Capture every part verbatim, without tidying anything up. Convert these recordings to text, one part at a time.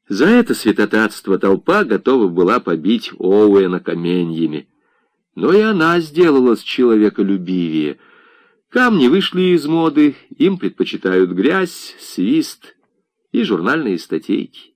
За это святотатство толпа готова была побить Оуэна каменьями. Но и она сделалась человеколюбивее. Камни вышли из моды, им предпочитают грязь, свист и журнальные статейки.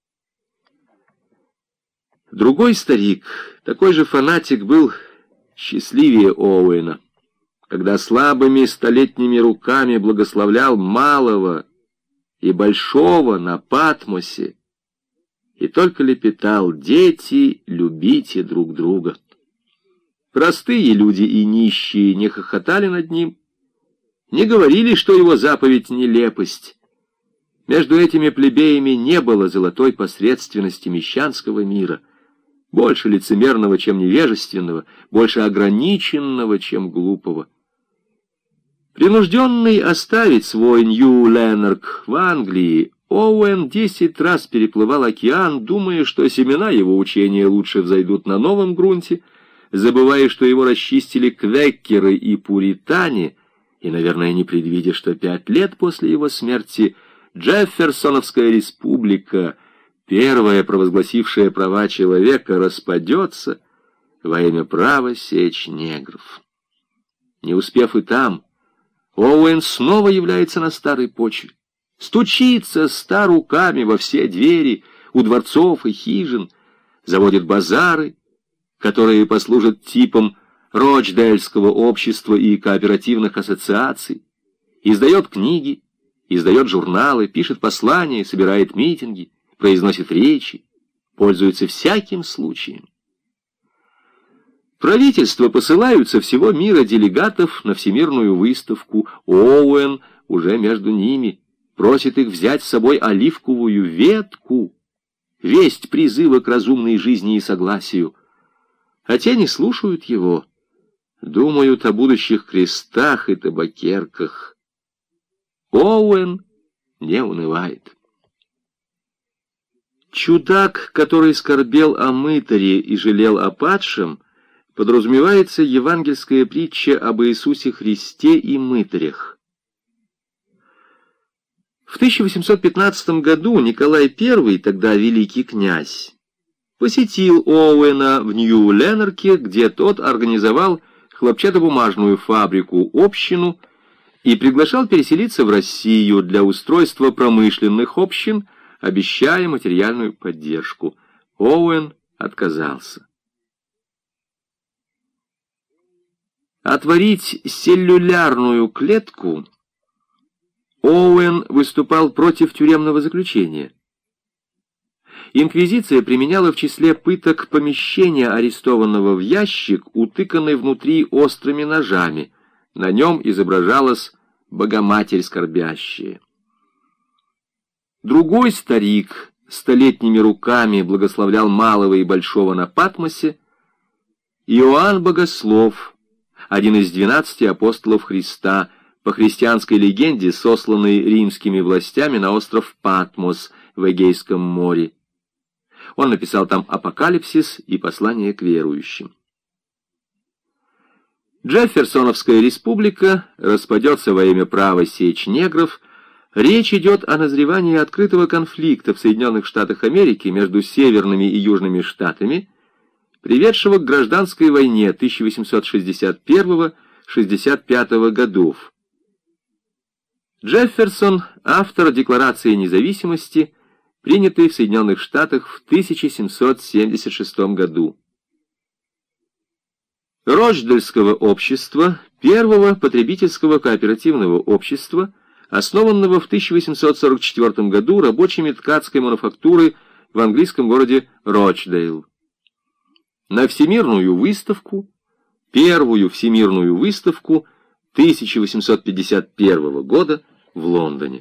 Другой старик, такой же фанатик, был счастливее Оуэна, когда слабыми столетними руками благословлял малого и большого на Патмосе, и только лепетал: «Дети, любите друг друга». Простые люди и нищие не хохотали над ним, не говорили, что его заповедь — нелепость. Между этими плебеями не было золотой посредственности мещанского мира, больше лицемерного, чем невежественного, больше ограниченного, чем глупого. Принужденный оставить свой Нью-Ленарк в Англии, Оуэн десять раз переплывал океан, думая, что семена его учения лучше взойдут на новом грунте, забывая, что его расчистили квекеры и пуритане, и, наверное, не предвидя, что пять лет после его смерти Джефферсоновская республика, первая провозгласившая права человека, распадется во имя права сечь негров. Не успев и там, Оуэн снова является на старой почве, стучится ста руками во все двери у дворцов и хижин, заводит базары, которые послужат типом Рочдейльского общества и кооперативных ассоциаций, издает книги, издает журналы, пишет послания, собирает митинги, произносит речи, пользуется всяким случаем. Правительства посылают со всего мира делегатов на всемирную выставку. Оуэн уже между ними, просит их взять с собой оливковую ветку, весть призыва к разумной жизни и согласию. А те не слушают его, думают о будущих крестах и табакерках. Оуэн не унывает. Чудак, который скорбел о мытаре и жалел о падшем, подразумевается евангельская притча об Иисусе Христе и мытарях. В тысяча восемьсот пятнадцатом году Николай Первый, тогда великий князь, посетил Оуэна в Нью-Ленарке, где тот организовал хлопчатобумажную фабрику-общину и приглашал переселиться в Россию для устройства промышленных общин, обещая материальную поддержку. Оуэн отказался. Отворить селлюлярную клетку Оуэн выступал против тюремного заключения. Инквизиция применяла в числе пыток помещение арестованного в ящик, утыканный внутри острыми ножами. На нем изображалась Богоматерь скорбящая. Другой старик столетними руками благословлял малого и большого на Патмосе. Иоанн Богослов, один из двенадцати апостолов Христа, по христианской легенде сосланный римскими властями на остров Патмос в Эгейском море. Он написал там «Апокалипсис» и «Послание к верующим». Джефферсоновская республика распадется во имя права сечь негров. Речь идет о назревании открытого конфликта в Соединенных Штатах Америки между северными и южными штатами, приведшего к гражданской войне тысяча восемьсот шестьдесят первого — шестьдесят пятого годов. Джефферсон — автор Декларации независимости, принятой в Соединенных Штатах в тысяча семьсот семьдесят шестом году. Рочдельского общества, первого потребительского кооперативного общества, основанного в тысяча восемьсот сорок четвёртом году рабочими ткацкой мануфактуры в английском городе Рочдейл. На Всемирную выставку, первую Всемирную выставку тысяча восемьсот пятьдесят первого года в Лондоне.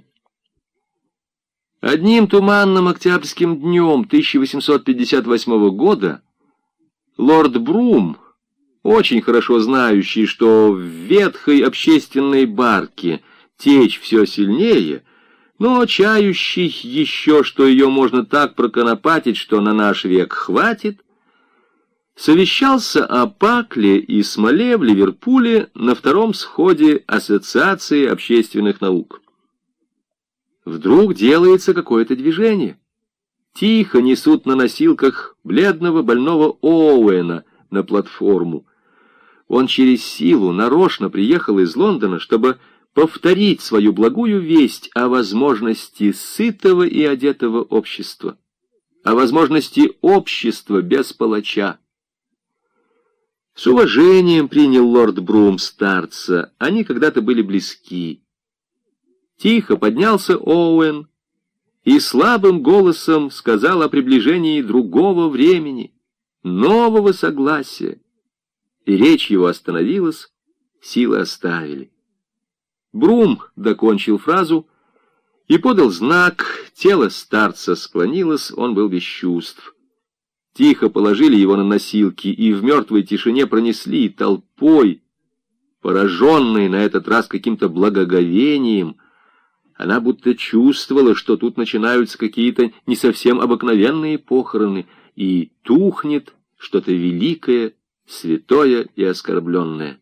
Одним туманным октябрьским днем тысяча восемьсот пятьдесят восьмого года лорд Брум, очень хорошо знающий, что в ветхой общественной барке течь все сильнее, но чающий еще, что ее можно так проконопатить, что на наш век хватит, совещался о пакле и смоле в Ливерпуле на втором сходе Ассоциации общественных наук. Вдруг делается какое-то движение. Тихо несут на носилках бледного больного Оуэна на платформу. Он через силу нарочно приехал из Лондона, чтобы повторить свою благую весть о возможности сытого и одетого общества, о возможности общества без палача. С уважением принял лорд Брум старца, они когда-то были близки. Тихо поднялся Оуэн и слабым голосом сказал о приближении другого времени, нового согласия. И речь его остановилась, силы оставили. Брум докончил фразу и подал знак, тело старца склонилось, он был без чувств. Тихо положили его на носилки и в мертвой тишине пронесли толпой, пораженной на этот раз каким-то благоговением. Она будто чувствовала, что тут начинаются какие-то не совсем обыкновенные похороны, и тухнет что-то великое, святое и оскорбленное.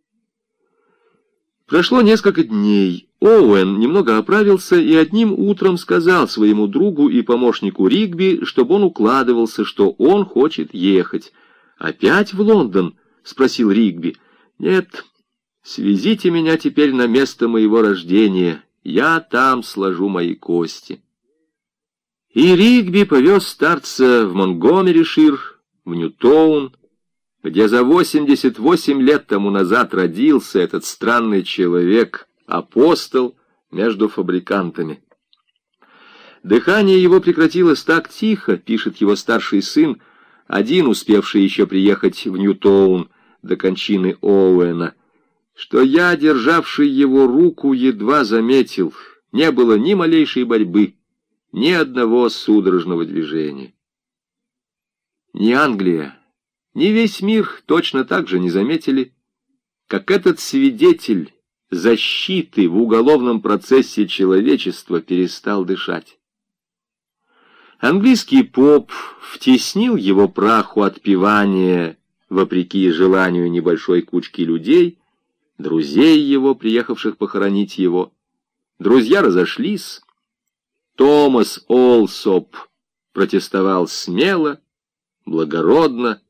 Прошло несколько дней. Оуэн немного оправился и одним утром сказал своему другу и помощнику Ригби, чтобы он укладывался, что он хочет ехать. «Опять в Лондон?» — спросил Ригби. «Нет, свезите меня теперь на место моего рождения. Я там сложу мои кости». И Ригби повез старца в Монтгомеришир, в Ньютоун, где за восемьдесят восемь лет тому назад родился этот странный человек, апостол между фабрикантами. Дыхание его прекратилось так тихо, пишет его старший сын, один успевший еще приехать в Ньютоун до кончины Оуэна, что я, державший его руку, едва заметил, не было ни малейшей борьбы, ни одного судорожного движения. Ни Англия, ни весь мир точно так же не заметили, как этот свидетель защиты в уголовном процессе человечества перестал дышать. Английский поп втеснил его праху отпевания, вопреки желанию небольшой кучки людей, друзей его, приехавших похоронить его. Друзья разошлись. Томас Олсоп протестовал смело, благородно,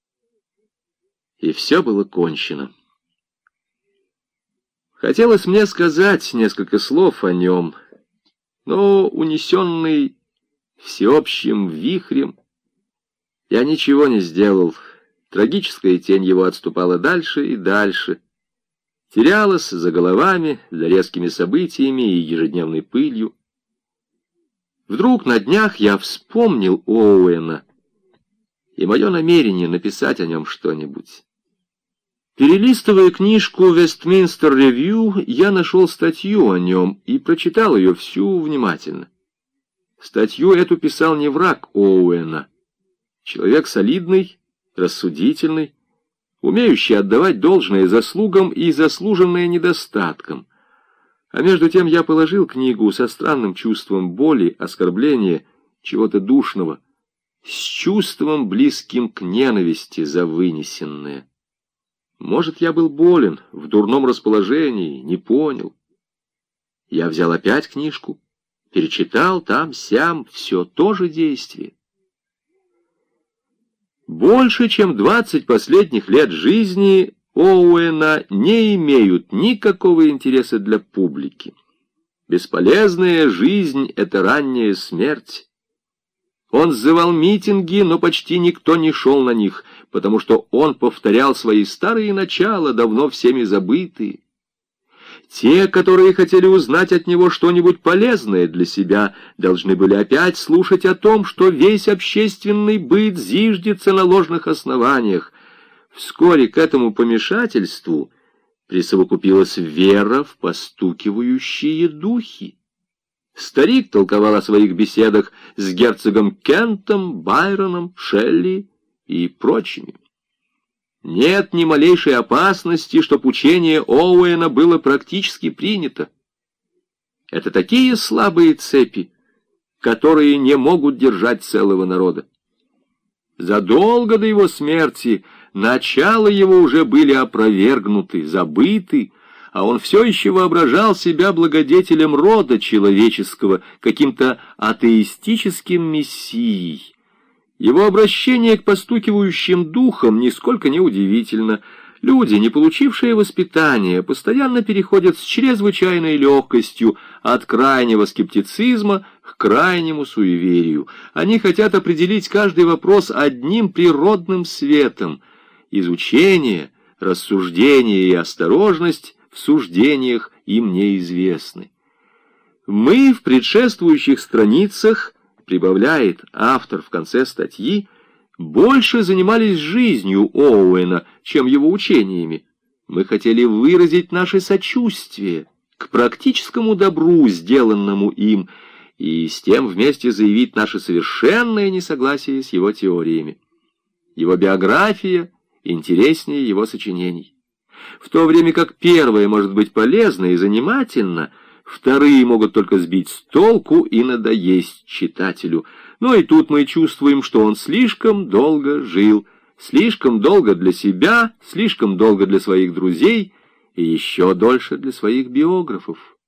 и все было кончено. Хотелось мне сказать несколько слов о нем, но, унесенный всеобщим вихрем, я ничего не сделал. Трагическая тень его отступала дальше и дальше, терялась за головами, за резкими событиями и ежедневной пылью. Вдруг на днях я вспомнил Оуэна и мое намерение написать о нем что-нибудь. Перелистывая книжку «Вестминстер Ревью», я нашел статью о нем и прочитал ее всю внимательно. Статью эту писал не враг Оуэна. Человек солидный, рассудительный, умеющий отдавать должное заслугам и заслуженное недостаткам. А между тем я положил книгу со странным чувством боли, оскорбления, чего-то душного, с чувством, близким к ненависти за вынесенное. Может, я был болен, в дурном расположении, не понял. Я взял опять книжку, перечитал там-сям, все то же действие. Больше, чем двадцать последних лет жизни Оуэна не имеют никакого интереса для публики. Бесполезная жизнь — это ранняя смерть. Он сзывал митинги, но почти никто не шел на них, потому что он повторял свои старые начала, давно всеми забытые. Те, которые хотели узнать от него что-нибудь полезное для себя, должны были опять слушать о том, что весь общественный быт зиждется на ложных основаниях. Вскоре к этому помешательству присовокупилась вера в постукивающие духи. Старик толковал о своих беседах с герцогом Кентом, Байроном, Шелли и прочими. Нет ни малейшей опасности, чтоб учение Оуэна было практически принято. Это такие слабые цепи, которые не могут держать целого народа. Задолго до его смерти начала его уже были опровергнуты, забыты, а он все еще воображал себя благодетелем рода человеческого, каким-то атеистическим мессией. Его обращение к постукивающим духам нисколько не удивительно. Люди, не получившие воспитания, постоянно переходят с чрезвычайной легкостью от крайнего скептицизма к крайнему суеверию. Они хотят определить каждый вопрос одним природным светом. Изучение, рассуждение и осторожность в суждениях им неизвестны. Мы в предшествующих страницах, прибавляет автор в конце статьи, больше занимались жизнью Оуэна, чем его учениями. Мы хотели выразить наше сочувствие к практическому добру, сделанному им, и с тем вместе заявить наше совершенное несогласие с его теориями. Его биография интереснее его сочинений. В то время как первое может быть полезно и занимательно, вторые могут только сбить с толку и надоесть читателю. Но и тут мы чувствуем, что он слишком долго жил, слишком долго для себя, слишком долго для своих друзей и еще дольше для своих биографов.